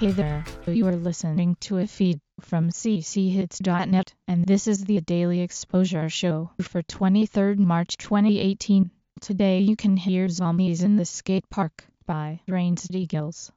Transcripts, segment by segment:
Hey there, you are listening to a feed from cchits.net, and this is the Daily Exposure Show for 23rd March 2018. Today you can hear Zombies in the Skate Park by Rancid Eagles.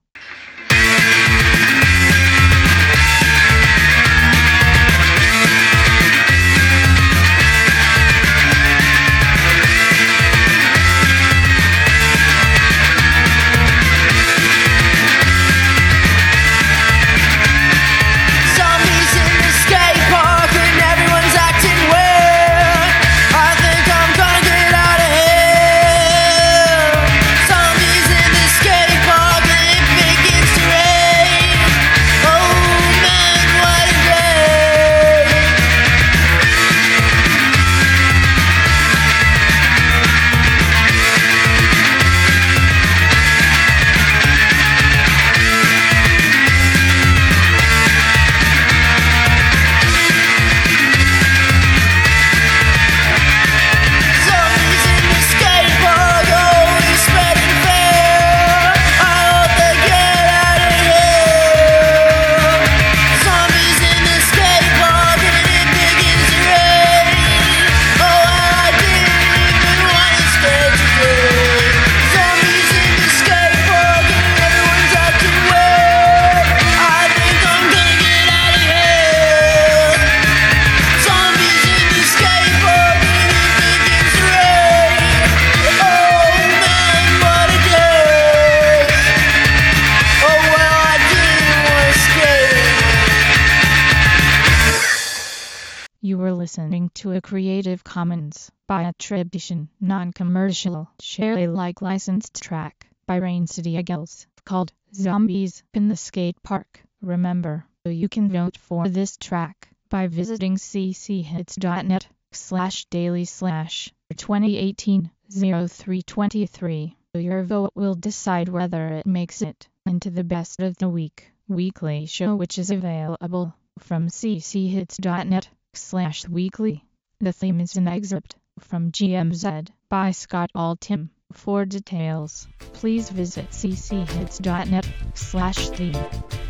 You were listening to a Creative Commons by attribution, non-commercial, share Alike licensed track by Rancid Eagles called Zombies in the Skate Park. Remember, you can vote for this track by visiting cchits.net/daily/2018-0323. Your vote will decide whether it makes it into the Best of the Week weekly show, which is available from cchits.net/weekly. The theme is an excerpt from GMZ by Scott Altham. For details, please visit cchits.net/theme.